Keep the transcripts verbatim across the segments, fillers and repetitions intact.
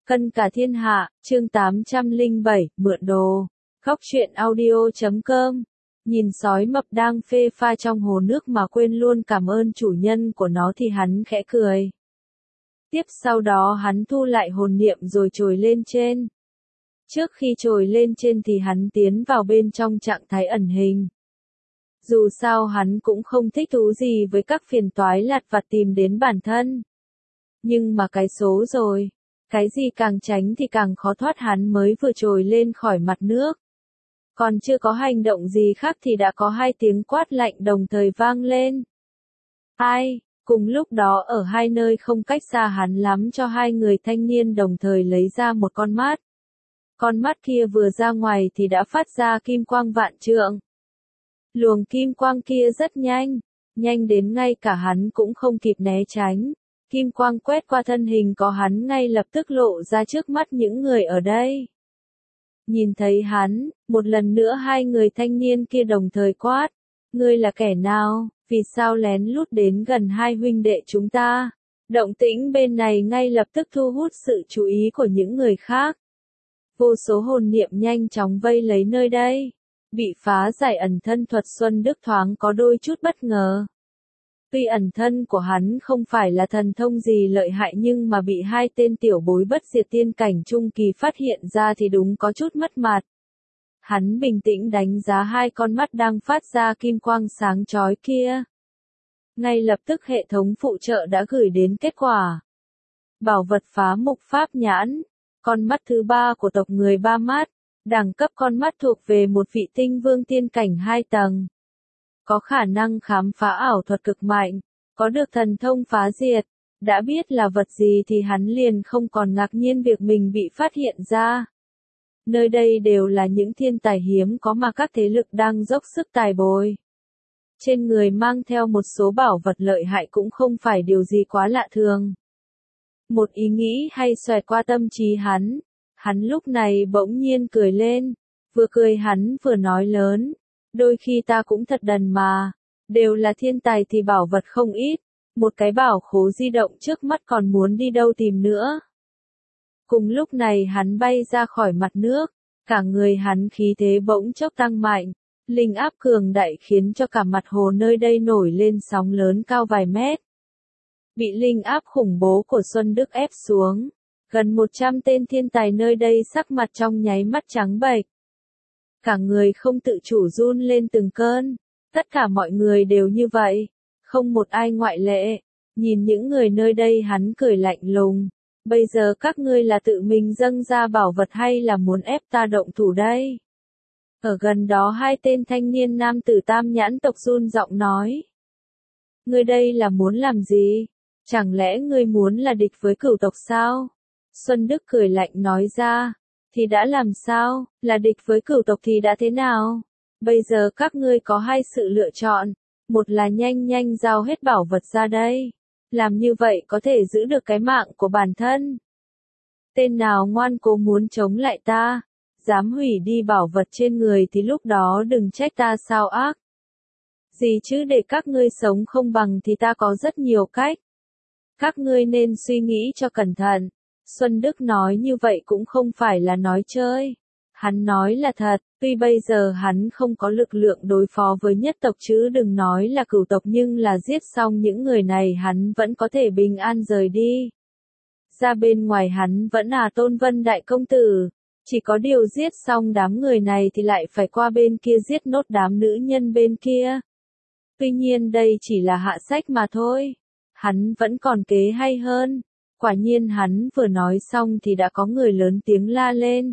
Cân cả thiên hạ, chương tám trăm lẻ bảy, mượn đồ. Góc truyện audio chấm com. Nhìn sói mập đang phê pha trong hồ nước mà quên luôn cảm ơn chủ nhân của nó thì hắn khẽ cười. Tiếp sau đó hắn thu lại hồn niệm rồi trồi lên trên. Trước khi trồi lên trên thì hắn tiến vào bên trong trạng thái ẩn hình. Dù sao hắn cũng không thích thú gì với các phiền toái lặt vặt tìm đến bản thân. Nhưng mà cái số rồi. Cái gì càng tránh thì càng khó thoát, hắn mới vừa trồi lên khỏi mặt nước. Còn chưa có hành động gì khác thì đã có hai tiếng quát lạnh đồng thời vang lên. Ai, cùng lúc đó ở hai nơi không cách xa hắn lắm cho hai người thanh niên đồng thời lấy ra một con mắt. Con mắt kia vừa ra ngoài thì đã phát ra kim quang vạn trượng. Luồng kim quang kia rất nhanh, nhanh đến ngay cả hắn cũng không kịp né tránh. Kim quang quét qua thân hình có hắn ngay lập tức lộ ra trước mắt những người ở đây. Nhìn thấy hắn, một lần nữa hai người thanh niên kia đồng thời quát. Ngươi là kẻ nào, vì sao lén lút đến gần hai huynh đệ chúng ta? Động tĩnh bên này ngay lập tức thu hút sự chú ý của những người khác. Vô số hồn niệm nhanh chóng vây lấy nơi đây. Bị phá giải ẩn thân thuật, Xuân Đức thoáng có đôi chút bất ngờ. Tuy ẩn thân của hắn không phải là thần thông gì lợi hại nhưng mà bị hai tên tiểu bối bất diệt tiên cảnh trung kỳ phát hiện ra thì đúng có chút mất mặt. Hắn bình tĩnh đánh giá hai con mắt đang phát ra kim quang sáng chói kia. Ngay lập tức hệ thống phụ trợ đã gửi đến kết quả. Bảo vật phá mục pháp nhãn, con mắt thứ ba của tộc người ba mắt, đẳng cấp con mắt thuộc về một vị tinh vương tiên cảnh hai tầng. Có khả năng khám phá ảo thuật cực mạnh, có được thần thông phá diệt, đã biết là vật gì thì hắn liền không còn ngạc nhiên việc mình bị phát hiện ra. Nơi đây đều là những thiên tài hiếm có mà các thế lực đang dốc sức tài bồi. Trên người mang theo một số bảo vật lợi hại cũng không phải điều gì quá lạ thường. Một ý nghĩ hay xoẹt qua tâm trí hắn, hắn lúc này bỗng nhiên cười lên, vừa cười hắn vừa nói lớn. Đôi khi ta cũng thật đần mà, đều là thiên tài thì bảo vật không ít, một cái bảo khố di động trước mắt còn muốn đi đâu tìm nữa. Cùng lúc này hắn bay ra khỏi mặt nước, cả người hắn khí thế bỗng chốc tăng mạnh, linh áp cường đại khiến cho cả mặt hồ nơi đây nổi lên sóng lớn cao vài mét. Bị linh áp khủng bố của Xuân Đức ép xuống, gần một trăm tên thiên tài nơi đây sắc mặt trong nháy mắt trắng bệch. Cả người không tự chủ run lên từng cơn, tất cả mọi người đều như vậy, không một ai ngoại lệ. Nhìn những người nơi đây hắn cười lạnh lùng, bây giờ các ngươi là tự mình dâng ra bảo vật hay là muốn ép ta động thủ đây? Ở gần đó hai tên thanh niên nam tử tam nhãn tộc run giọng nói. Ngươi đây là muốn làm gì? Chẳng lẽ ngươi muốn là địch với cửu tộc sao? Xuân Đức cười lạnh nói ra. Thì đã làm sao, là địch với cửu tộc thì đã thế nào? Bây giờ các ngươi có hai sự lựa chọn, một là nhanh nhanh giao hết bảo vật ra đây. Làm như vậy có thể giữ được cái mạng của bản thân. Tên nào ngoan cố muốn chống lại ta, dám hủy đi bảo vật trên người thì lúc đó đừng trách ta sao ác. Gì chứ để các ngươi sống không bằng thì ta có rất nhiều cách. Các ngươi nên suy nghĩ cho cẩn thận. Xuân Đức nói như vậy cũng không phải là nói chơi. Hắn nói là thật, tuy bây giờ hắn không có lực lượng đối phó với nhất tộc chứ đừng nói là cửu tộc nhưng là giết xong những người này hắn vẫn có thể bình an rời đi. Ra bên ngoài hắn vẫn là Tôn Vân Đại Công Tử, chỉ có điều giết xong đám người này thì lại phải qua bên kia giết nốt đám nữ nhân bên kia. Tuy nhiên đây chỉ là hạ sách mà thôi. Hắn vẫn còn kế hay hơn. Quả nhiên hắn vừa nói xong thì đã có người lớn tiếng la lên.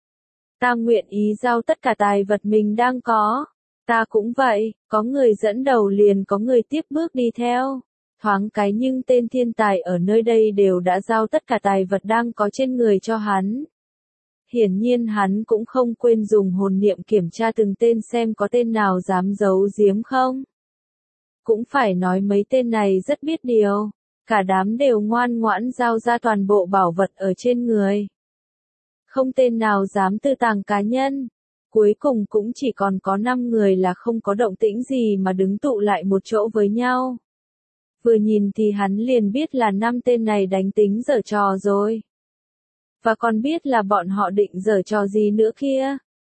Ta nguyện ý giao tất cả tài vật mình đang có. Ta cũng vậy, có người dẫn đầu liền có người tiếp bước đi theo. Thoáng cái nhưng tên thiên tài ở nơi đây đều đã giao tất cả tài vật đang có trên người cho hắn. Hiển nhiên hắn cũng không quên dùng hồn niệm kiểm tra từng tên xem có tên nào dám giấu giếm không. Cũng phải nói mấy tên này rất biết điều. Cả đám đều ngoan ngoãn giao ra toàn bộ bảo vật ở trên người. Không tên nào dám tư tàng cá nhân. Cuối cùng cũng chỉ còn có năm người là không có động tĩnh gì mà đứng tụ lại một chỗ với nhau. Vừa nhìn thì hắn liền biết là năm tên này đánh tính giở trò rồi. Và còn biết là bọn họ định giở trò gì nữa kia.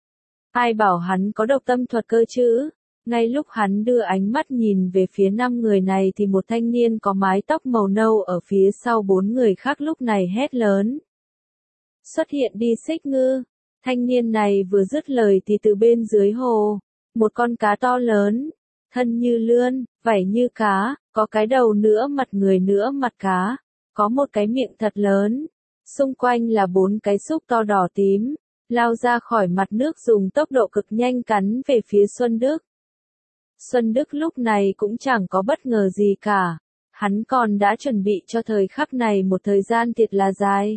Ai bảo hắn có độc tâm thuật cơ chứ? Ngay lúc hắn đưa ánh mắt nhìn về phía năm người này thì một thanh niên có mái tóc màu nâu ở phía sau bốn người khác lúc này hét lớn. Xuất hiện đi Xích Ngư. Thanh niên này vừa dứt lời thì từ bên dưới hồ, một con cá to lớn, thân như lươn, vảy như cá, có cái đầu nữa mặt người nữa mặt cá, có một cái miệng thật lớn, xung quanh là bốn cái xúc to đỏ tím, lao ra khỏi mặt nước dùng tốc độ cực nhanh cắn về phía Xuân Đức. Xuân Đức lúc này cũng chẳng có bất ngờ gì cả, hắn còn đã chuẩn bị cho thời khắc này một thời gian thiệt là dài.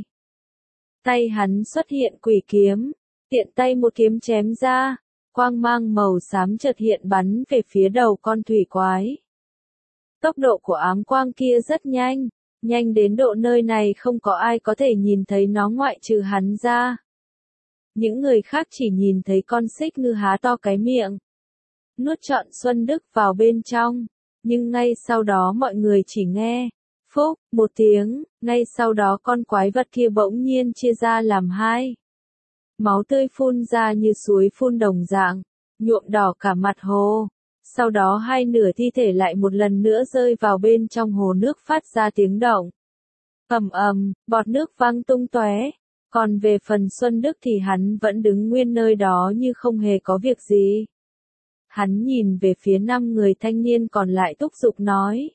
Tay hắn xuất hiện quỷ kiếm, tiện tay một kiếm chém ra, quang mang màu xám chợt hiện bắn về phía đầu con thủy quái. Tốc độ của ám quang kia rất nhanh, nhanh đến độ nơi này không có ai có thể nhìn thấy nó ngoại trừ hắn ra. Những người khác chỉ nhìn thấy con xích ngư há to cái miệng, nuốt trọn Xuân Đức vào bên trong, nhưng ngay sau đó mọi người chỉ nghe phúc một tiếng, ngay sau đó con quái vật kia bỗng nhiên chia ra làm hai. Máu tươi phun ra như suối phun đồng dạng, nhuộm đỏ cả mặt hồ. Sau đó hai nửa thi thể lại một lần nữa rơi vào bên trong hồ nước phát ra tiếng động. Ầm ầm, bọt nước văng tung tóe. Còn về phần Xuân Đức thì hắn vẫn đứng nguyên nơi đó như không hề có việc gì. Hắn nhìn về phía năm người thanh niên còn lại thúc giục nói.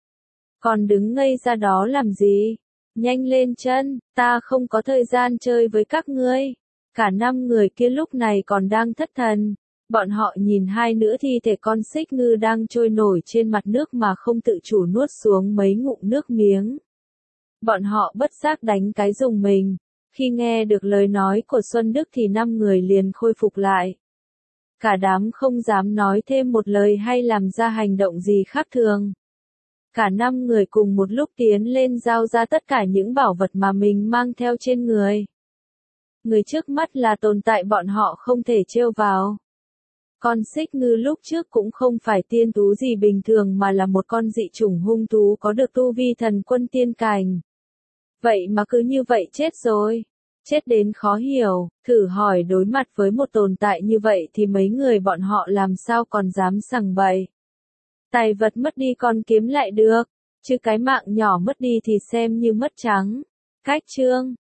Còn đứng ngây ra đó làm gì? Nhanh lên chân, ta không có thời gian chơi với các ngươi. Cả năm người kia lúc này còn đang thất thần. Bọn họ nhìn hai nữ thi thể con xích ngư đang trôi nổi trên mặt nước mà không tự chủ nuốt xuống mấy ngụm nước miếng. Bọn họ bất giác đánh cái rùng mình. Khi nghe được lời nói của Xuân Đức thì năm người liền khôi phục lại. Cả đám không dám nói thêm một lời hay làm ra hành động gì khác thường. Cả năm người cùng một lúc tiến lên giao ra tất cả những bảo vật mà mình mang theo trên người. Người trước mắt là tồn tại bọn họ không thể trêu vào. Con xích ngư lúc trước cũng không phải tiên thú gì bình thường mà là một con dị chủng hung thú có được tu vi thần quân tiên cảnh. Vậy mà cứ như vậy chết rồi. Chết đến khó hiểu, thử hỏi đối mặt với một tồn tại như vậy thì mấy người bọn họ làm sao còn dám sằng bậy. Tài vật mất đi còn kiếm lại được, chứ cái mạng nhỏ mất đi thì xem như mất trắng. Cách chương